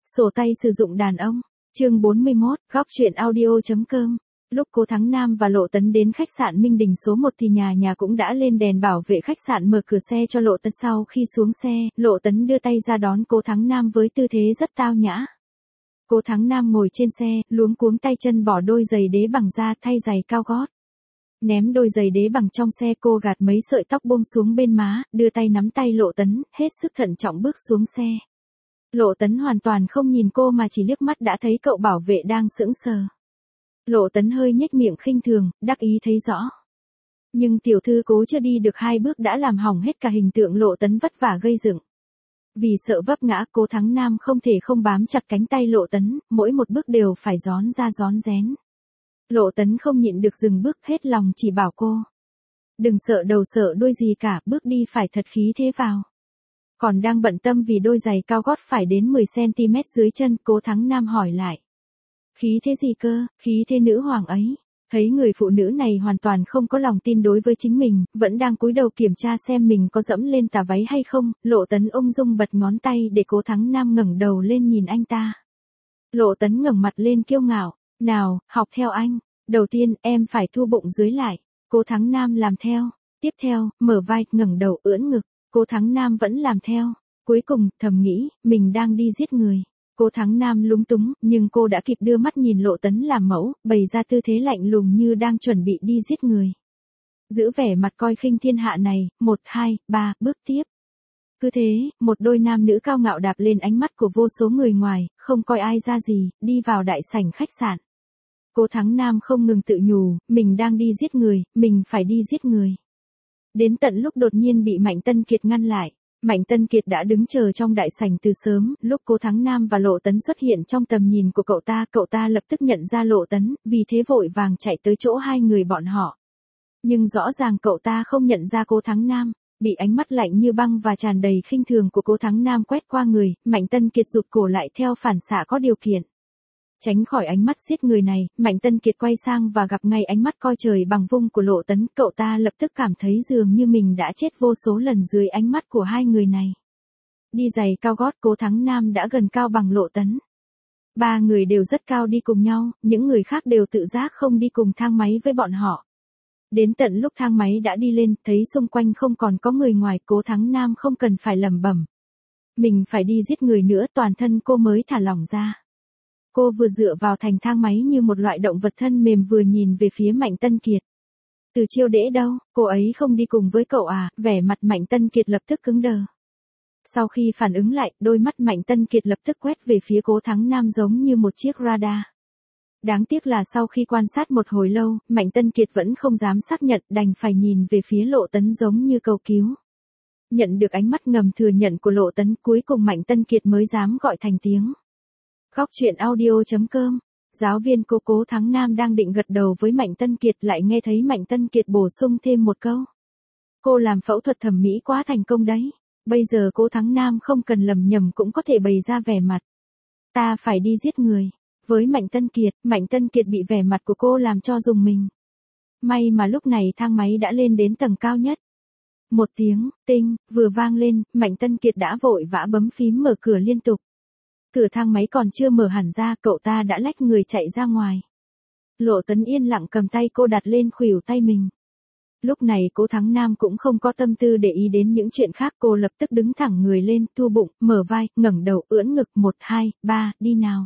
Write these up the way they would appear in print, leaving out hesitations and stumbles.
Sổ tay sử dụng đàn ông. Chương 41, góc truyện audio.com. Lúc Cố Thắng Nam và Lộ Tấn đến khách sạn Minh Đình số 1 thì nhà cũng đã lên đèn bảo vệ khách sạn mở cửa xe cho Lộ Tấn. Sau khi xuống xe, Lộ Tấn đưa tay ra đón Cố Thắng Nam với tư thế rất tao nhã. Cố Thắng Nam ngồi trên xe, luống cuống tay chân bỏ đôi giày đế bằng da thay giày cao gót. Ném đôi giày đế bằng trong xe, cô gạt mấy sợi tóc buông xuống bên má, đưa tay nắm tay Lộ Tấn, hết sức thận trọng bước xuống xe. Lộ Tấn hoàn toàn không nhìn cô mà chỉ liếc mắt đã thấy cậu bảo vệ đang sững sờ. Lộ Tấn hơi nhếch miệng khinh thường, đắc ý thấy rõ. Nhưng tiểu thư Cố chưa đi được 2 bước đã làm hỏng hết cả hình tượng Lộ Tấn vất vả gây dựng. Vì sợ vấp ngã, Cố Thắng Nam không thể không bám chặt cánh tay Lộ Tấn, mỗi một bước đều phải rón ra rón rén. Lộ Tấn không nhịn được dừng bước, hết lòng chỉ bảo cô. Đừng sợ đầu sợ đuôi gì cả, bước đi phải thật khí thế vào. Còn đang bận tâm vì đôi giày cao gót phải đến 10cm dưới chân, Cố Thắng Nam hỏi lại. Khí thế gì cơ? Khí thế nữ hoàng ấy. Thấy người phụ nữ này hoàn toàn không có lòng tin đối với chính mình, vẫn đang cúi đầu kiểm tra xem mình có dẫm lên tà váy hay không, Lộ Tấn ung dung bật ngón tay để Cố Thắng Nam ngẩng đầu lên nhìn anh ta. Lộ Tấn ngẩng mặt lên kiêu ngạo, nào, học theo anh. Đầu tiên, em phải thu bụng dưới lại. Cố Thắng Nam làm theo. Tiếp theo, mở vai, ngẩng đầu ưỡn ngực. Cố Thắng Nam vẫn làm theo. Cuối cùng, thầm nghĩ, mình đang đi giết người. Cố Thắng Nam lúng túng, nhưng cô đã kịp đưa mắt nhìn Lộ Tấn làm mẫu, bày ra tư thế lạnh lùng như đang chuẩn bị đi giết người. Giữ vẻ mặt coi khinh thiên hạ này, 1, 2, 3, bước tiếp. Cứ thế, một đôi nam nữ cao ngạo đạp lên ánh mắt của vô số người ngoài, không coi ai ra gì, đi vào đại sảnh khách sạn. Cố Thắng Nam không ngừng tự nhủ, mình đang đi giết người, mình phải đi giết người. Đến tận lúc đột nhiên bị Mạnh Tân Kiệt ngăn lại. Mạnh Tân Kiệt đã đứng chờ trong đại sảnh từ sớm, lúc Cố Thắng Nam và Lộ Tấn xuất hiện trong tầm nhìn của cậu ta lập tức nhận ra Lộ Tấn, vì thế vội vàng chạy tới chỗ hai người bọn họ. Nhưng rõ ràng cậu ta không nhận ra Cố Thắng Nam, bị ánh mắt lạnh như băng và tràn đầy khinh thường của Cố Thắng Nam quét qua người, Mạnh Tân Kiệt rụt cổ lại theo phản xạ có điều kiện. Tránh khỏi ánh mắt giết người này, Mạnh Tân Kiệt quay sang và gặp ngay ánh mắt coi trời bằng vung của Lộ Tấn, cậu ta lập tức cảm thấy dường như mình đã chết vô số lần dưới ánh mắt của hai người này. Đi giày cao gót, Cố Thắng Nam đã gần cao bằng Lộ Tấn. 3 người đều rất cao đi cùng nhau, những người khác đều tự giác không đi cùng thang máy với bọn họ. Đến tận lúc thang máy đã đi lên, thấy xung quanh không còn có người ngoài, Cố Thắng Nam không cần phải lẩm bẩm. Mình phải đi giết người nữa, toàn thân cô mới thả lỏng ra. Cô vừa dựa vào thành thang máy như một loại động vật thân mềm vừa nhìn về phía Mạnh Tân Kiệt. Từ Chiêu Đễ đâu, cô ấy không đi cùng với cậu à, vẻ mặt Mạnh Tân Kiệt lập tức cứng đờ. Sau khi phản ứng lại, đôi mắt Mạnh Tân Kiệt lập tức quét về phía Cố Thắng Nam giống như một chiếc radar. Đáng tiếc là sau khi quan sát một hồi lâu, Mạnh Tân Kiệt vẫn không dám xác nhận, đành phải nhìn về phía Lộ Tấn giống như cầu cứu. Nhận được ánh mắt ngầm thừa nhận của Lộ Tấn, cuối cùng Mạnh Tân Kiệt mới dám gọi thành tiếng. Góc truyện audio.com. Giáo viên Cố Thắng Nam đang định gật đầu với Mạnh Tân Kiệt lại nghe thấy Mạnh Tân Kiệt bổ sung thêm một câu. Cô làm phẫu thuật thẩm mỹ quá thành công đấy. Bây giờ Cố Thắng Nam không cần lầm nhầm cũng có thể bày ra vẻ mặt. Ta phải đi giết người. Với Mạnh Tân Kiệt bị vẻ mặt của cô làm cho rùng mình. May mà lúc này thang máy đã lên đến tầng cao nhất. Một tiếng, tinh, vừa vang lên, Mạnh Tân Kiệt đã vội vã bấm phím mở cửa liên tục. Cửa thang máy còn chưa mở hẳn ra, cậu ta đã lách người chạy ra ngoài. Lộ Tấn yên lặng cầm tay cô đặt lên khuỷu tay mình. Lúc này Cố Thắng Nam cũng không có tâm tư để ý đến những chuyện khác, cô lập tức đứng thẳng người lên, thu bụng, mở vai, ngẩng đầu ưỡn ngực, 1, 2, 3, đi nào.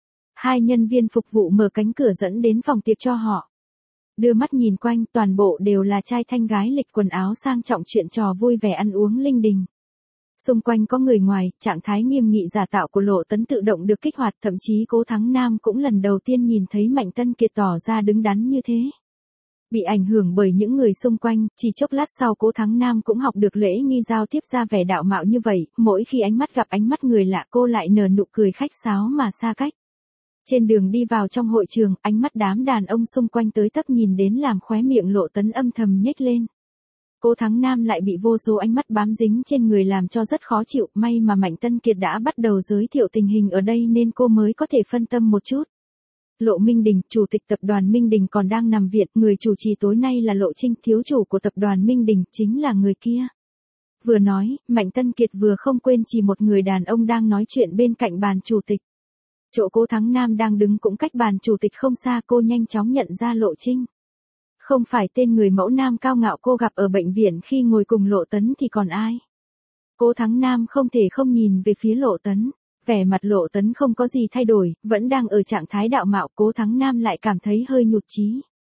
2 nhân viên phục vụ mở cánh cửa dẫn đến phòng tiệc cho họ. Đưa mắt nhìn quanh, toàn bộ đều là trai thanh gái lịch, quần áo sang trọng, chuyện trò vui vẻ ăn uống linh đình. Xung quanh có người ngoài, trạng thái nghiêm nghị giả tạo của Lộ Tấn tự động được kích hoạt, thậm chí Cố Thắng Nam cũng lần đầu tiên nhìn thấy Mạnh Tân Kiệt tỏ ra đứng đắn như thế. Bị ảnh hưởng bởi những người xung quanh, chỉ chốc lát sau Cố Thắng Nam cũng học được lễ nghi giao tiếp ra vẻ đạo mạo như vậy, mỗi khi ánh mắt gặp ánh mắt người lạ cô lại nở nụ cười khách sáo mà xa cách. Trên đường đi vào trong hội trường, ánh mắt đám đàn ông xung quanh tới tấp nhìn đến làm khóe miệng Lộ Tấn âm thầm nhếch lên. Cố Thắng Nam lại bị vô số ánh mắt bám dính trên người làm cho rất khó chịu, may mà Mạnh Tân Kiệt đã bắt đầu giới thiệu tình hình ở đây nên cô mới có thể phân tâm một chút. Lộ Minh Đình, chủ tịch tập đoàn Minh Đình còn đang nằm viện, người chủ trì tối nay là Lộ Trinh, thiếu chủ của tập đoàn Minh Đình, chính là người kia. Vừa nói, Mạnh Tân Kiệt vừa không quên chỉ một người đàn ông đang nói chuyện bên cạnh bàn chủ tịch. Chỗ Cố Thắng Nam đang đứng cũng cách bàn chủ tịch không xa, cô nhanh chóng nhận ra Lộ Trinh. Không phải tên người mẫu nam cao ngạo cô gặp ở bệnh viện khi ngồi cùng Lộ Tấn thì còn ai. Cố Thắng Nam không thể không nhìn về phía Lộ Tấn. Vẻ mặt Lộ Tấn không có gì thay đổi, vẫn đang ở trạng thái đạo mạo. Cố Thắng Nam lại cảm thấy hơi nhụt chí.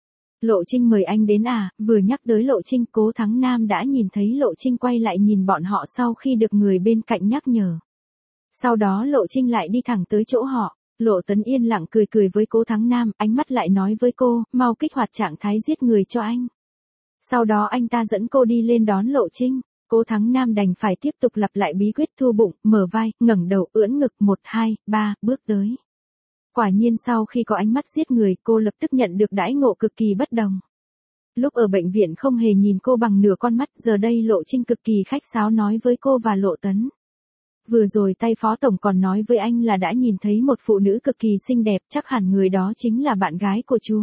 Lộ Trinh mời anh đến à? Vừa nhắc tới Lộ Trinh, Cố Thắng Nam đã nhìn thấy Lộ Trinh quay lại nhìn bọn họ sau khi được người bên cạnh nhắc nhở. Sau đó Lộ Trinh lại đi thẳng tới chỗ họ. Lộ Tấn yên lặng cười cười với Cố Thắng Nam, ánh mắt lại nói với cô, mau kích hoạt trạng thái giết người cho anh. Sau đó anh ta dẫn cô đi lên đón Lộ Trinh. Cố Thắng Nam đành phải tiếp tục lặp lại bí quyết thu bụng, mở vai, ngẩng đầu, ưỡn ngực, 1, 2, 3, bước tới. Quả nhiên sau khi có ánh mắt giết người, cô lập tức nhận được đãi ngộ cực kỳ bất đồng. Lúc ở bệnh viện không hề nhìn cô bằng nửa con mắt, giờ đây Lộ Trinh cực kỳ khách sáo nói với cô và Lộ Tấn. Vừa rồi tay phó tổng còn nói với anh là đã nhìn thấy một phụ nữ cực kỳ xinh đẹp, chắc hẳn người đó chính là bạn gái của chú.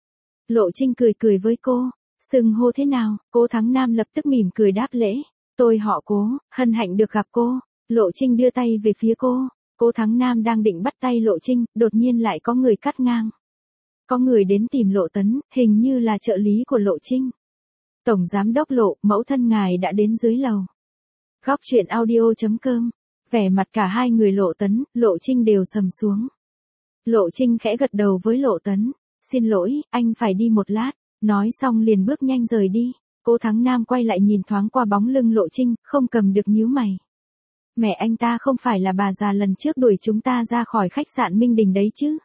Lộ Trinh cười cười với cô, xưng hô thế nào? Cố Thắng Nam lập tức mỉm cười đáp lễ. Tôi họ Cố, hân hạnh được gặp cô. Lộ Trinh đưa tay về phía cô. Cố Thắng Nam đang định bắt tay Lộ Trinh, đột nhiên lại có người cắt ngang. Có người đến tìm Lộ Tấn, hình như là trợ lý của Lộ Trinh. Tổng giám đốc Lộ, mẫu thân ngài đã đến dưới lầu. Góc truyện audio.com. Vẻ mặt cả hai người Lộ Tấn, Lộ Trinh đều sầm xuống. Lộ Trinh khẽ gật đầu với Lộ Tấn. Xin lỗi, anh phải đi một lát. Nói xong liền bước nhanh rời đi. Cố Thắng Nam quay lại nhìn thoáng qua bóng lưng Lộ Trinh, không cầm được nhíu mày. Mẹ anh ta không phải là bà già lần trước đuổi chúng ta ra khỏi khách sạn Minh Đình đấy chứ?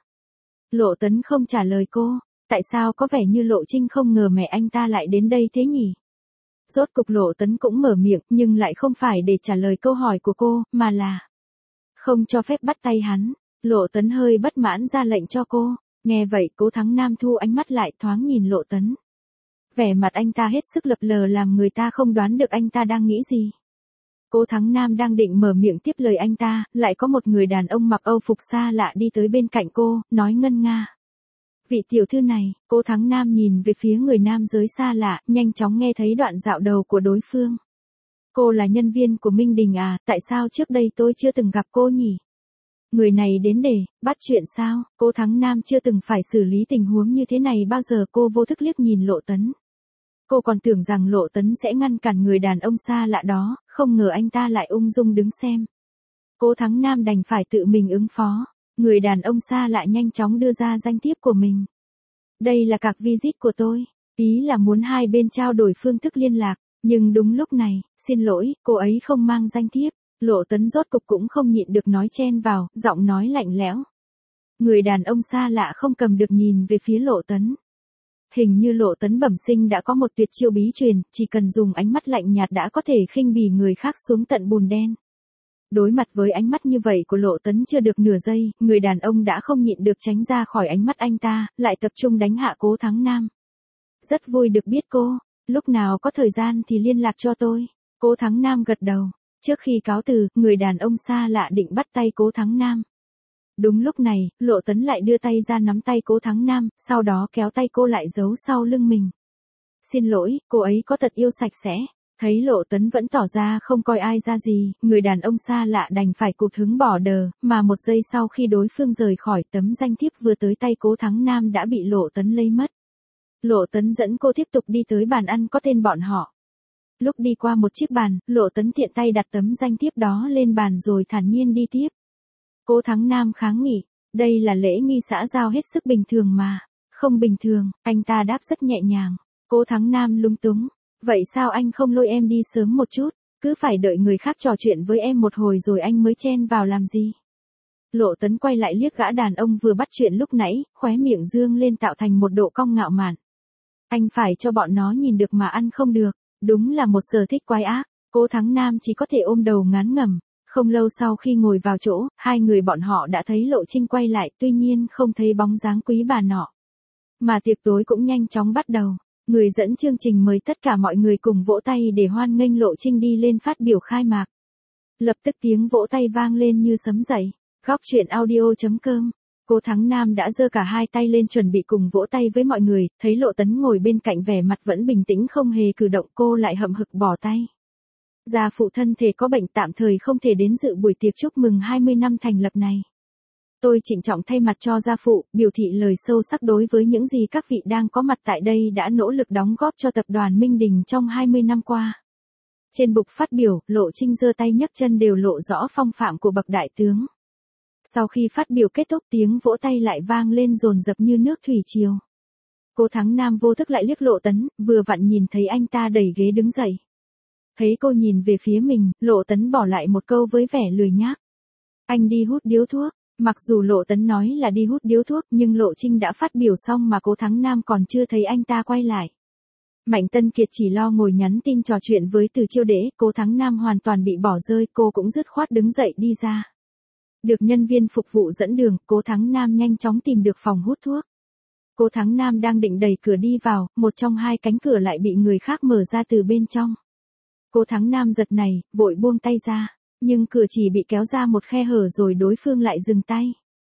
Lộ Tấn không trả lời cô. Tại sao có vẻ như Lộ Trinh không ngờ mẹ anh ta lại đến đây thế nhỉ? Rốt cục Lộ Tấn cũng mở miệng, nhưng lại không phải để trả lời câu hỏi của cô, mà là không cho phép bắt tay hắn. Lộ Tấn hơi bất mãn ra lệnh cho cô. Nghe vậy Cố Thắng Nam thu ánh mắt lại thoáng nhìn Lộ Tấn. Vẻ mặt anh ta hết sức lập lờ làm người ta không đoán được anh ta đang nghĩ gì. Cố Thắng Nam đang định mở miệng tiếp lời anh ta, lại có một người đàn ông mặc Âu phục xa lạ đi tới bên cạnh cô, nói ngân nga. Vị tiểu thư này, Cố Thắng Nam nhìn về phía người nam giới xa lạ, nhanh chóng nghe thấy đoạn dạo đầu của đối phương. Cô là nhân viên của Minh Đình à, tại sao trước đây tôi chưa từng gặp cô nhỉ? Người này đến để bắt chuyện sao? Cố Thắng Nam chưa từng phải xử lý tình huống như thế này bao giờ. Cô vô thức liếc nhìn Lộ Tấn. Cô còn tưởng rằng Lộ Tấn sẽ ngăn cản người đàn ông xa lạ đó, không ngờ anh ta lại ung dung đứng xem. Cố Thắng Nam đành phải tự mình ứng phó. Người đàn ông xa lạ nhanh chóng đưa ra danh thiếp của mình. Đây là card visit của tôi. Ý là muốn hai bên trao đổi phương thức liên lạc. Nhưng đúng lúc này, xin lỗi, cô ấy không mang danh thiếp. Lộ Tấn rốt cục cũng không nhịn được nói chen vào, giọng nói lạnh lẽo. Người đàn ông xa lạ không cầm được nhìn về phía Lộ Tấn. Hình như Lộ Tấn bẩm sinh đã có một tuyệt chiêu bí truyền, chỉ cần dùng ánh mắt lạnh nhạt đã có thể khinh bỉ người khác xuống tận bùn đen. Đối mặt với ánh mắt như vậy của Lộ Tấn chưa được nửa giây, người đàn ông đã không nhịn được tránh ra khỏi ánh mắt anh ta, lại tập trung đánh hạ Cố Thắng Nam. Rất vui được biết cô, lúc nào có thời gian thì liên lạc cho tôi. Cố Thắng Nam gật đầu. Trước khi cáo từ, người đàn ông xa lạ định bắt tay Cố Thắng Nam. Đúng lúc này, Lộ Tấn lại đưa tay ra nắm tay Cố Thắng Nam, sau đó kéo tay cô lại giấu sau lưng mình. Xin lỗi, cô ấy có tật yêu sạch sẽ. Thấy Lộ Tấn vẫn tỏ ra không coi ai ra gì, người đàn ông xa lạ đành phải cụt hứng bỏ đờ, mà một giây sau khi đối phương rời khỏi, tấm danh thiếp vừa tới tay Cố Thắng Nam đã bị Lộ Tấn lấy mất. Lộ Tấn dẫn cô tiếp tục đi tới bàn ăn có tên bọn họ. Lúc đi qua một chiếc bàn, Lộ Tấn tiện tay đặt tấm danh thiếp đó lên bàn rồi thản nhiên đi tiếp. Cố Thắng Nam kháng nghị, đây là lễ nghi xã giao hết sức bình thường mà. Không bình thường, anh ta đáp rất nhẹ nhàng. Cố Thắng Nam lúng túng, vậy sao anh không lôi em đi sớm một chút, cứ phải đợi người khác trò chuyện với em một hồi rồi anh mới chen vào làm gì? Lộ Tấn quay lại liếc gã đàn ông vừa bắt chuyện lúc nãy, khóe miệng dương lên tạo thành một độ cong ngạo mạn. Anh phải cho bọn nó nhìn được mà ăn không được. Đúng là một sở thích quái ác. Cố Thắng Nam chỉ có thể ôm đầu ngán ngẩm. Không lâu sau khi ngồi vào chỗ, hai người bọn họ đã thấy Lộ Trinh quay lại, tuy nhiên không thấy bóng dáng quý bà nọ. Mà tiệc tối cũng nhanh chóng bắt đầu. Người dẫn chương trình mời tất cả mọi người cùng vỗ tay để hoan nghênh Lộ Trinh đi lên phát biểu khai mạc. Lập tức tiếng vỗ tay vang lên như sấm dậy. Góc truyện audio.com. Cố Thắng Nam đã giơ cả hai tay lên chuẩn bị cùng vỗ tay với mọi người, thấy Lộ Tấn ngồi bên cạnh vẻ mặt vẫn bình tĩnh không hề cử động, cô lại hậm hực bỏ tay. Gia phụ thân thể có bệnh tạm thời không thể đến dự buổi tiệc chúc mừng 20 năm thành lập này. Tôi trịnh trọng thay mặt cho gia phụ, biểu thị lời sâu sắc đối với những gì các vị đang có mặt tại đây đã nỗ lực đóng góp cho tập đoàn Minh Đình trong 20 năm qua. Trên bục phát biểu, Lộ Trinh giơ tay nhấc chân đều lộ rõ phong phạm của bậc đại tướng. Sau khi phát biểu kết thúc, tiếng vỗ tay lại vang lên dồn dập như nước thủy triều. Cố Thắng Nam vô thức lại liếc Lộ Tấn, vừa vặn nhìn thấy anh ta đẩy ghế đứng dậy. Thấy cô nhìn về phía mình, Lộ Tấn bỏ lại một câu với vẻ lười nhác. Anh đi hút điếu thuốc. Mặc dù Lộ Tấn nói là đi hút điếu thuốc, nhưng Lộ Trinh đã phát biểu xong mà Cố Thắng Nam còn chưa thấy anh ta quay lại. Mạnh Tân Kiệt chỉ lo ngồi nhắn tin trò chuyện với Từ Chiêu Đễ, Cố Thắng Nam hoàn toàn bị bỏ rơi, cô cũng dứt khoát đứng dậy đi ra. Được nhân viên phục vụ dẫn đường, Cố Thắng Nam nhanh chóng tìm được phòng hút thuốc. Cố Thắng Nam đang định đẩy cửa đi vào, một trong hai cánh cửa lại bị người khác mở ra từ bên trong. Cố Thắng Nam giật này, vội buông tay ra, nhưng cửa chỉ bị kéo ra một khe hở rồi đối phương lại dừng tay.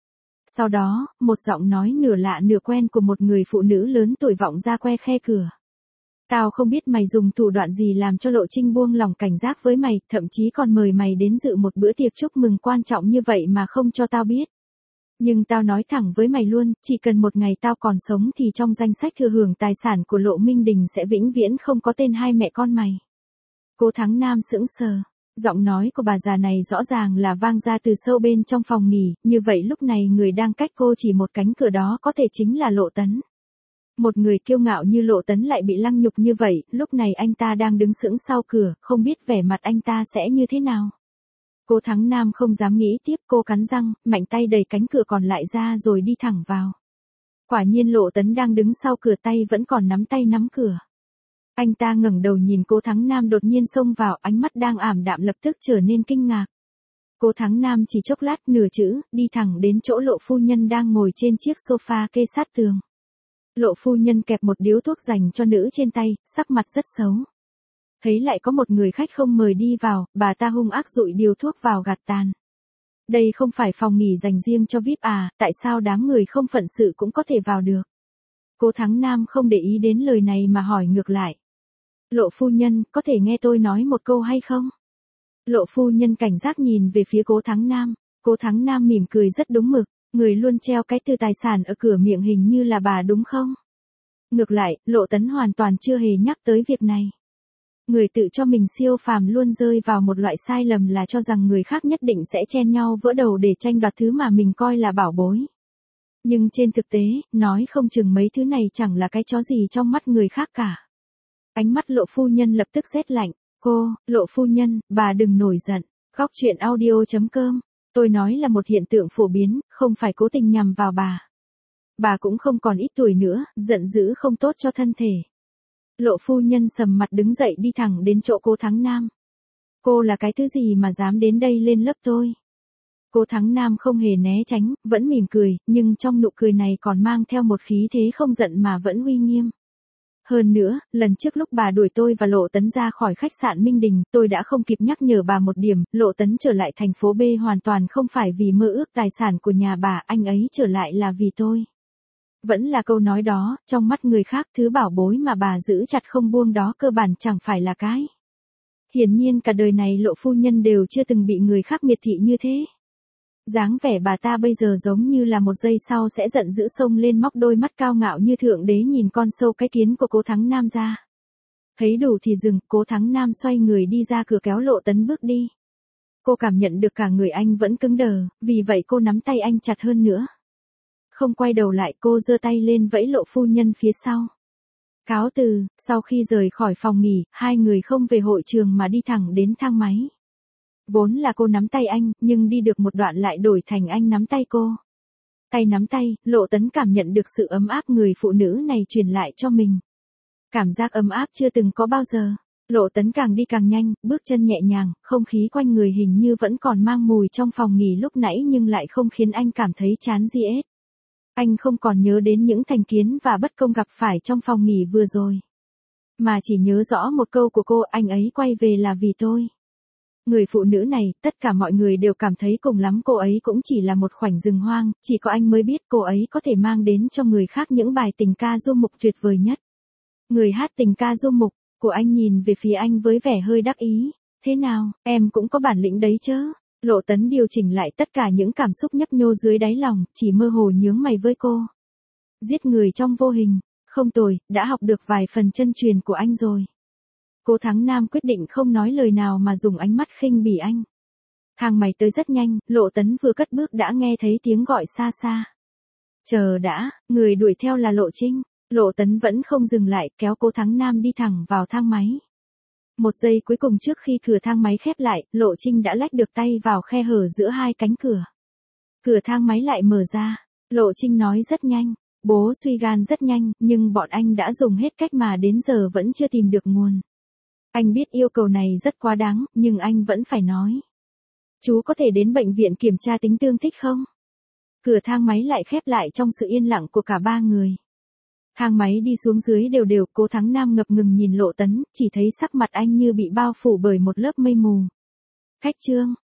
Sau đó, một giọng nói nửa lạ nửa quen của một người phụ nữ lớn tuổi vọng ra que khe cửa. Tao không biết mày dùng thủ đoạn gì làm cho Lộ Trinh buông lòng cảnh giác với mày, thậm chí còn mời mày đến dự một bữa tiệc chúc mừng quan trọng như vậy mà không cho tao biết. Nhưng tao nói thẳng với mày luôn, chỉ cần một ngày tao còn sống thì trong danh sách thừa hưởng tài sản của Lộ Minh Đình sẽ vĩnh viễn không có tên hai mẹ con mày. Cố Thắng Nam sững sờ. Giọng nói của bà già này rõ ràng là vang ra từ sâu bên trong phòng nghỉ, như vậy lúc này người đang cách cô chỉ một cánh cửa đó có thể chính là Lộ Tấn. Một người kiêu ngạo như Lộ Tấn lại bị lăng nhục như vậy, lúc này anh ta đang đứng sững sau cửa, không biết vẻ mặt anh ta sẽ như thế nào. Cố Thắng Nam không dám nghĩ tiếp, cô cắn răng, mạnh tay đẩy cánh cửa còn lại ra rồi đi thẳng vào. Quả nhiên Lộ Tấn đang đứng sau cửa, tay vẫn còn nắm tay nắm cửa. Anh ta ngẩng đầu nhìn Cố Thắng Nam đột nhiên xông vào, ánh mắt đang ảm đạm lập tức trở nên kinh ngạc. Cố Thắng Nam chỉ chốc lát nửa chữ, đi thẳng đến chỗ Lộ phu nhân đang ngồi trên chiếc sofa kê sát tường. Lộ phu nhân kẹp một điếu thuốc dành cho nữ trên tay, sắc mặt rất xấu. Thấy lại có một người khách không mời đi vào, bà ta hung ác dụi điếu thuốc vào gạt tàn. Đây không phải phòng nghỉ dành riêng cho VIP à, tại sao đám người không phận sự cũng có thể vào được? Cố Thắng Nam không để ý đến lời này mà hỏi ngược lại. Lộ phu nhân, có thể nghe tôi nói một câu hay không? Lộ phu nhân cảnh giác nhìn về phía Cố Thắng Nam. Cố Thắng Nam mỉm cười rất đúng mực, người luôn treo cái từ tài sản ở cửa miệng hình như là bà đúng không? Ngược lại, Lộ Tấn hoàn toàn chưa hề nhắc tới việc này. Người tự cho mình siêu phàm luôn rơi vào một loại sai lầm là cho rằng người khác nhất định sẽ chen nhau vỡ đầu để tranh đoạt thứ mà mình coi là bảo bối. Nhưng trên thực tế, nói không chừng mấy thứ này chẳng là cái chó gì trong mắt người khác cả. Ánh mắt Lộ phu nhân lập tức rét lạnh. Cô, Lộ phu nhân, bà đừng nổi giận. Góc truyện audio.com. Tôi nói là một hiện tượng phổ biến, không phải cố tình nhằm vào bà. Bà cũng không còn ít tuổi nữa, giận dữ không tốt cho thân thể. Lộ phu nhân sầm mặt đứng dậy đi thẳng đến chỗ Cố Thắng Nam. Cô là cái thứ gì mà dám đến đây lên lớp tôi? Cố Thắng Nam không hề né tránh, vẫn mỉm cười, nhưng trong nụ cười này còn mang theo một khí thế không giận mà vẫn uy nghiêm. Hơn nữa, lần trước lúc bà đuổi tôi và Lộ Tấn ra khỏi khách sạn Minh Đình, tôi đã không kịp nhắc nhở bà một điểm, Lộ Tấn trở lại thành phố B hoàn toàn không phải vì mơ ước tài sản của nhà bà, anh ấy trở lại là vì tôi. Vẫn là câu nói đó, trong mắt người khác thứ bảo bối mà bà giữ chặt không buông đó cơ bản chẳng phải là cái. Hiển nhiên cả đời này Lộ phu nhân đều chưa từng bị người khác miệt thị như thế. Dáng vẻ bà ta bây giờ giống như là một giây sau sẽ giận dữ xông lên móc đôi mắt cao ngạo như thượng đế nhìn con sâu cái kiến của Cố Thắng Nam ra. Thấy đủ thì dừng, Cố Thắng Nam xoay người đi ra cửa kéo Lộ Tấn bước đi. Cô cảm nhận được cả người anh vẫn cứng đờ, vì vậy cô nắm tay anh chặt hơn nữa. Không quay đầu lại, cô giơ tay lên vẫy Lộ phu nhân phía sau. Cáo từ, sau khi rời khỏi phòng nghỉ, hai người không về hội trường mà đi thẳng đến thang máy. Vốn là cô nắm tay anh, nhưng đi được một đoạn lại đổi thành anh nắm tay cô. Tay nắm tay, Lộ Tấn cảm nhận được sự ấm áp người phụ nữ này truyền lại cho mình. Cảm giác ấm áp chưa từng có bao giờ. Lộ Tấn càng đi càng nhanh, bước chân nhẹ nhàng, không khí quanh người hình như vẫn còn mang mùi trong phòng nghỉ lúc nãy nhưng lại không khiến anh cảm thấy chán gì hết. Anh không còn nhớ đến những thành kiến và bất công gặp phải trong phòng nghỉ vừa rồi. Mà chỉ nhớ rõ một câu của cô, anh ấy quay về là vì tôi. Người phụ nữ này, tất cả mọi người đều cảm thấy cùng lắm cô ấy cũng chỉ là một khoảnh rừng hoang, chỉ có anh mới biết cô ấy có thể mang đến cho người khác những bài tình ca du mục tuyệt vời nhất. Người hát tình ca du mục, của anh nhìn về phía anh với vẻ hơi đắc ý. Thế nào, em cũng có bản lĩnh đấy chứ? Lộ Tấn điều chỉnh lại tất cả những cảm xúc nhấp nhô dưới đáy lòng, chỉ mơ hồ nhướng mày với cô. Giết người trong vô hình, không tồi, đã học được vài phần chân truyền của anh rồi. Cố Thắng Nam quyết định không nói lời nào mà dùng ánh mắt khinh bỉ anh. Thang máy tới rất nhanh, Lộ Tấn vừa cất bước đã nghe thấy tiếng gọi xa xa. Chờ đã, người đuổi theo là Lộ Trinh. Lộ Tấn vẫn không dừng lại, kéo Cố Thắng Nam đi thẳng vào thang máy. Một giây cuối cùng trước khi cửa thang máy khép lại, Lộ Trinh đã lách được tay vào khe hở giữa hai cánh cửa. Cửa thang máy lại mở ra. Lộ Trinh nói rất nhanh. Bố suy gan rất nhanh, nhưng bọn anh đã dùng hết cách mà đến giờ vẫn chưa tìm được nguồn. Anh biết yêu cầu này rất quá đáng, nhưng anh vẫn phải nói. Chú có thể đến bệnh viện kiểm tra tính tương thích không? Cửa thang máy lại khép lại trong sự yên lặng của cả ba người. Thang máy đi xuống dưới đều đều, Cố Thắng Nam ngập ngừng nhìn Lộ Tấn, chỉ thấy sắc mặt anh như bị bao phủ bởi một lớp mây mù. Khách Trương,